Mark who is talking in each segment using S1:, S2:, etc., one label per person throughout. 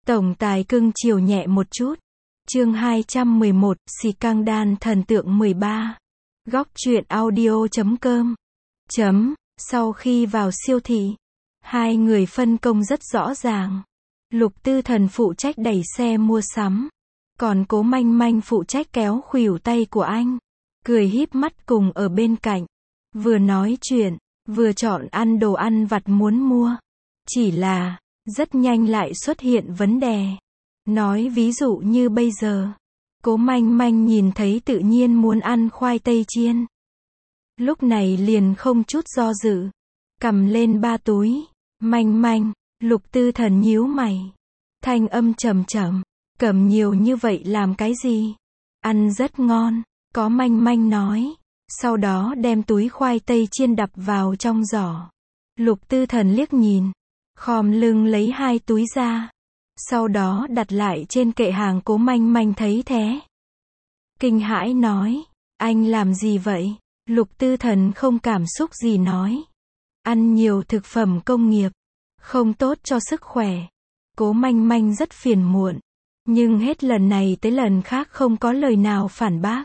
S1: Tổng tài cưng chiều nhẹ một chút. Chương 211, Xì Căng Đan thần tượng 13. Góc truyện audio.com. Sau khi vào siêu thị, hai người phân công rất rõ ràng. Lục Tư Thần phụ trách đẩy xe mua sắm, còn Cố Manh Manh phụ trách kéo khuỷu tay của anh, cười híp mắt cùng ở bên cạnh, vừa nói chuyện, vừa chọn ăn đồ ăn vặt muốn mua. Chỉ là, rất nhanh lại xuất hiện vấn đề. Nói ví dụ như bây giờ, Cố Manh Manh nhìn thấy tự nhiên muốn ăn khoai tây chiên. Lúc này liền không chút do dự, cầm lên 3 túi. Manh Manh, Lục Tư Thần nhíu mày. Thanh âm trầm trầm, cầm nhiều như vậy làm cái gì? Ăn rất ngon, Có Manh Manh nói. Sau đó đem túi khoai tây chiên đập vào trong giỏ. Lục Tư Thần liếc nhìn, khom lưng lấy 2 túi ra. Sau đó đặt lại trên kệ hàng. Cố Manh Manh thấy thế, kinh hãi nói, anh làm gì vậy? Lục Tư Thần không cảm xúc gì nói, ăn nhiều thực phẩm công nghiệp, không tốt cho sức khỏe. Cố Manh Manh rất phiền muộn, nhưng hết lần này tới lần khác không có lời nào phản bác.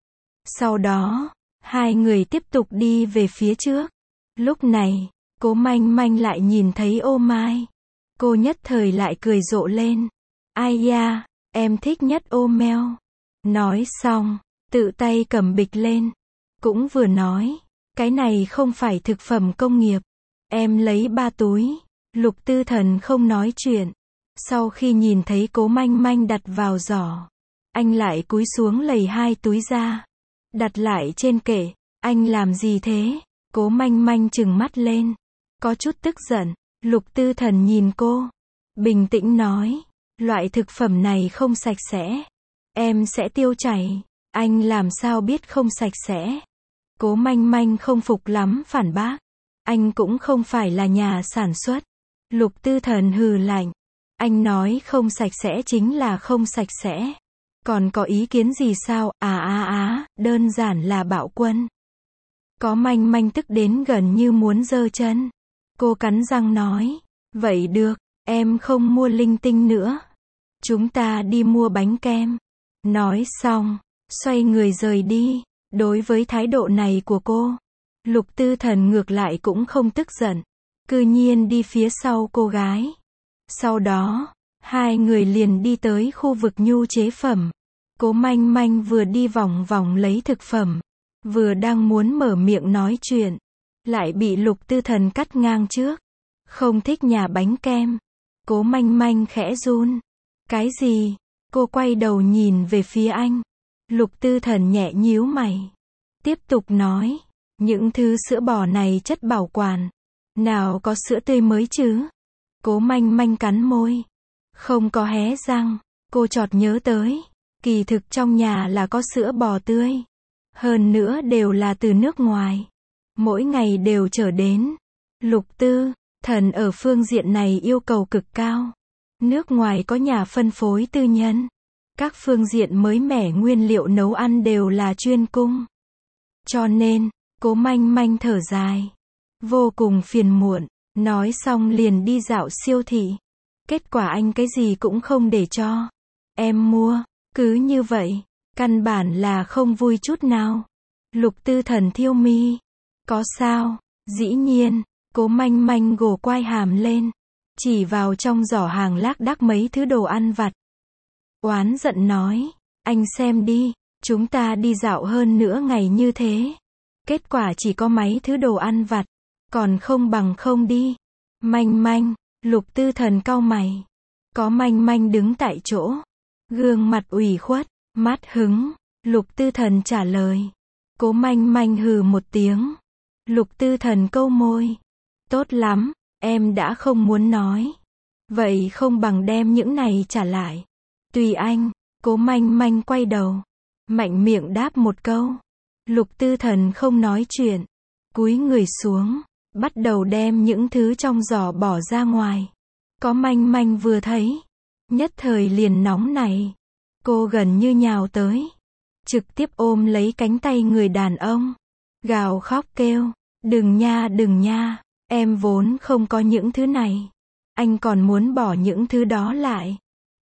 S1: Sau đó, hai người tiếp tục đi về phía trước. Lúc này, Cố Manh Manh lại nhìn thấy ô mai. Cô nhất thời lại cười rộ lên. Ai da, em thích nhất ô meo. Nói xong, tự tay cầm bịch lên. Cũng vừa nói, cái này không phải thực phẩm công nghiệp. Em lấy 3 túi. Lục Tư Thần không nói chuyện. Sau khi nhìn thấy Cố Manh Manh đặt vào giỏ, anh lại cúi xuống lấy 2 túi ra, đặt lại trên kệ. Anh làm gì thế? Cố Manh Manh trừng mắt lên, có chút tức giận. Lục Tư Thần nhìn cô, bình tĩnh nói, loại thực phẩm này không sạch sẽ, em sẽ tiêu chảy. Anh làm sao biết không sạch sẽ? Cố Manh Manh không phục lắm phản bác, anh cũng không phải là nhà sản xuất. Lục Tư Thần hừ lạnh, anh nói không sạch sẽ chính là không sạch sẽ. Còn có ý kiến gì sao? Đơn giản là bạo quân. Có Manh Manh tức đến gần như muốn giơ chân. Cô cắn răng nói, vậy được, em không mua linh tinh nữa. Chúng ta đi mua bánh kem. Nói xong, xoay người rời đi. Đối với thái độ này của cô, Lục Tư Thần ngược lại cũng không tức giận, cư nhiên đi phía sau cô gái. Sau đó, hai người liền đi tới khu vực nhu chế phẩm. Cố Manh Manh vừa đi vòng vòng lấy thực phẩm, vừa đang muốn mở miệng nói chuyện, lại bị Lục Tư Thần cắt ngang trước. Không thích nhà bánh kem. Cố Manh Manh khẽ run. Cái gì? Cô quay đầu nhìn về phía anh. Lục Tư Thần nhẹ nhíu mày, tiếp tục nói, những thứ sữa bò này chất bảo quản, nào có sữa tươi mới chứ? Cố Manh Manh cắn môi, không có hé răng. Cô chợt nhớ tới, kỳ thực trong nhà là có sữa bò tươi, hơn nữa đều là từ nước ngoài, mỗi ngày đều chở đến. Lục Tư Thần ở phương diện này yêu cầu cực cao. Nước ngoài có nhà phân phối tư nhân, các phương diện mới mẻ nguyên liệu nấu ăn đều là chuyên cung. Cho nên, Cố Manh Manh thở dài, vô cùng phiền muộn. Nói xong liền đi dạo siêu thị. Kết quả anh cái gì cũng không để cho em mua. Cứ như vậy, căn bản là không vui chút nào. Lục Tư Thần thiêu mi. Có sao? Dĩ nhiên. Cố Manh Manh gồ quai hàm lên, chỉ vào trong giỏ hàng lác đác mấy thứ đồ ăn vặt. Oán giận nói, anh xem đi, chúng ta đi dạo hơn nửa ngày như thế, kết quả chỉ có mấy thứ đồ ăn vặt, còn không bằng không đi. Manh Manh, Lục Tư Thần cau mày. Có Manh Manh đứng tại chỗ, gương mặt ủy khuất, mất hứng. Lục Tư Thần trả lời. Cố Manh Manh hừ một tiếng. Lục Tư Thần câu môi. Tốt lắm, em đã không muốn nói. Vậy không bằng đem những này trả lại. Tùy anh. Cố Manh Manh quay đầu, mạnh miệng đáp một câu. Lục Tư Thần không nói chuyện, cúi người xuống, bắt đầu đem những thứ trong giỏ bỏ ra ngoài. Có Manh Manh vừa thấy, nhất thời liền nóng này. Cô gần như nhào tới, trực tiếp ôm lấy cánh tay người đàn ông, gào khóc kêu, đừng nha, em vốn không có những thứ này. Anh còn muốn bỏ những thứ đó lại.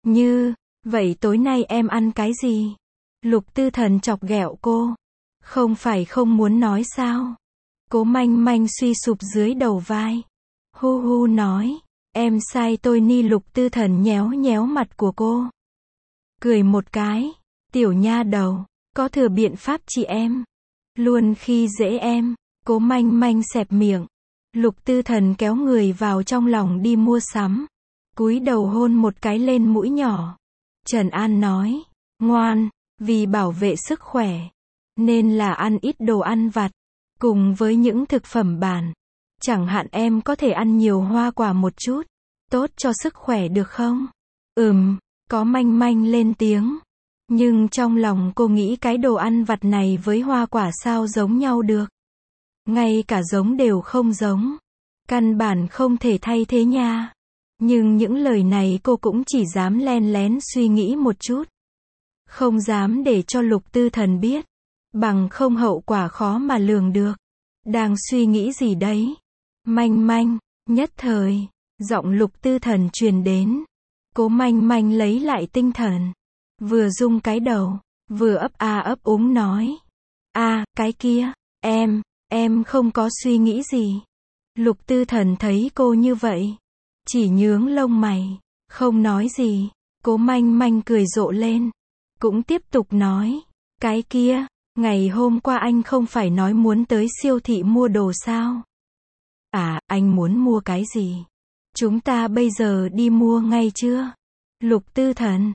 S1: Như, vậy tối nay em ăn cái gì? Lục Tư Thần chọc ghẹo cô. Không phải không muốn nói sao? Cố Manh Manh suy sụp dưới đầu vai. Hu hu nói, em sai tôi ni. Lục Tư Thần nhéo nhéo mặt của cô. Cười một cái, tiểu nha đầu, có thừa biện pháp chị em. Luôn khi dễ em. Cố Manh Manh xẹp miệng. Lục Tư Thần kéo người vào trong lòng đi mua sắm. Cúi đầu hôn một cái lên mũi nhỏ. Trần An nói, ngoan, vì bảo vệ sức khỏe, nên là ăn ít đồ ăn vặt, cùng với những thực phẩm bản. Chẳng hạn em có thể ăn nhiều hoa quả một chút, tốt cho sức khỏe được không? Có Manh Manh lên tiếng. Nhưng trong lòng cô nghĩ cái đồ ăn vặt này với hoa quả sao giống nhau được. Ngay cả giống đều không giống. Căn bản không thể thay thế nha. Nhưng những lời này cô cũng chỉ dám len lén suy nghĩ một chút. Không dám để cho Lục Tư Thần biết. Bằng không hậu quả khó mà lường được. Đang suy nghĩ gì đấy? Manh Manh, nhất thời, giọng Lục Tư Thần truyền đến. Cố Manh Manh lấy lại tinh thần. Vừa rung cái đầu, vừa ấp a ấp úng nói. Cái kia, em không có suy nghĩ gì. Lục Tư Thần thấy cô như vậy, chỉ nhướng lông mày, không nói gì. Cố Manh Manh cười rộ lên, cũng tiếp tục nói. Cái kia, ngày hôm qua anh không phải nói muốn tới siêu thị mua đồ sao? Anh muốn mua cái gì? Chúng ta bây giờ đi mua ngay chưa? Lục Tư Thần,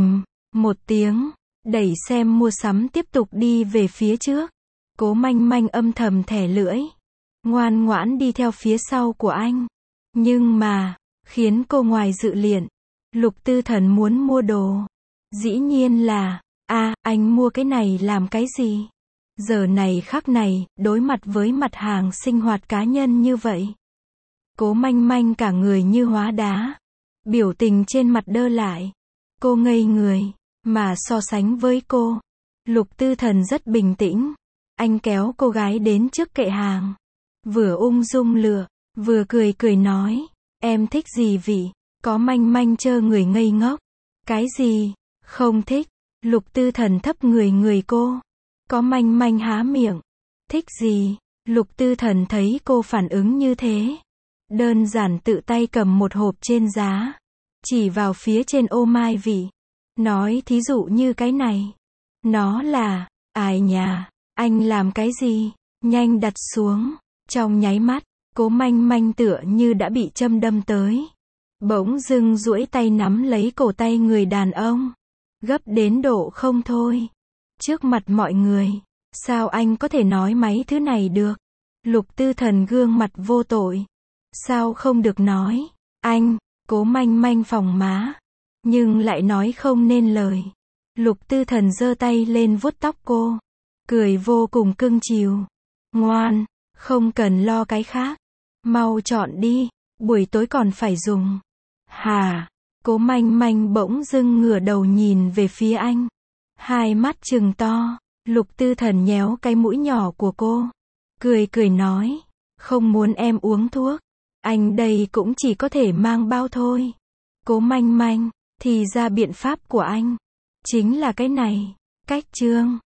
S1: một tiếng, đẩy xem mua sắm tiếp tục đi về phía trước. Cố Manh Manh âm thầm thẻ lưỡi, ngoan ngoãn đi theo phía sau của anh. Nhưng mà, khiến cô ngoài dự liệu, Lục Tư Thần muốn mua đồ. Dĩ nhiên là, anh mua cái này làm cái gì? Giờ này khắc này, đối mặt với mặt hàng sinh hoạt cá nhân như vậy. Cố Manh Manh cả người như hóa đá. Biểu tình trên mặt đơ lại. Cô ngây người, mà so sánh với cô, Lục Tư Thần rất bình tĩnh. Anh kéo cô gái đến trước kệ hàng. Vừa ung dung lựa, vừa cười cười nói. Em thích gì vị? Có Manh Manh trơ người ngây ngốc. Cái gì? Không thích. Lục Tư Thần thấp người cô. Có Manh Manh há miệng. Thích gì? Lục Tư Thần thấy cô phản ứng như thế. Đơn giản tự tay cầm một hộp trên giá. Chỉ vào phía trên ô mai vị. Nói thí dụ như cái này. Nó là, ai nhà, anh làm cái gì? Nhanh đặt xuống. Trong nháy mắt, Cố Manh Manh tựa như đã bị châm đâm tới. Bỗng dưng duỗi tay nắm lấy cổ tay người đàn ông. Gấp đến độ không thôi. Trước mặt mọi người, sao anh có thể nói mấy thứ này được? Lục Tư Thần gương mặt vô tội. Sao không được nói? Anh, Cố Manh Manh phồng má, nhưng lại nói không nên lời. Lục Tư Thần giơ tay lên vuốt tóc cô, cười vô cùng cưng chiều. Ngoan, không cần lo cái khác. Mau chọn đi, buổi tối còn phải dùng. Hả? Cố Manh Manh bỗng dưng ngửa đầu nhìn về phía anh. Hai mắt trừng to. Lục Tư Thần nhéo cái mũi nhỏ của cô. Cười nói. Không muốn em uống thuốc. Anh đây cũng chỉ có thể mang bao thôi. Cố Manh Manh, thì ra biện pháp của anh chính là cái này. Cách chương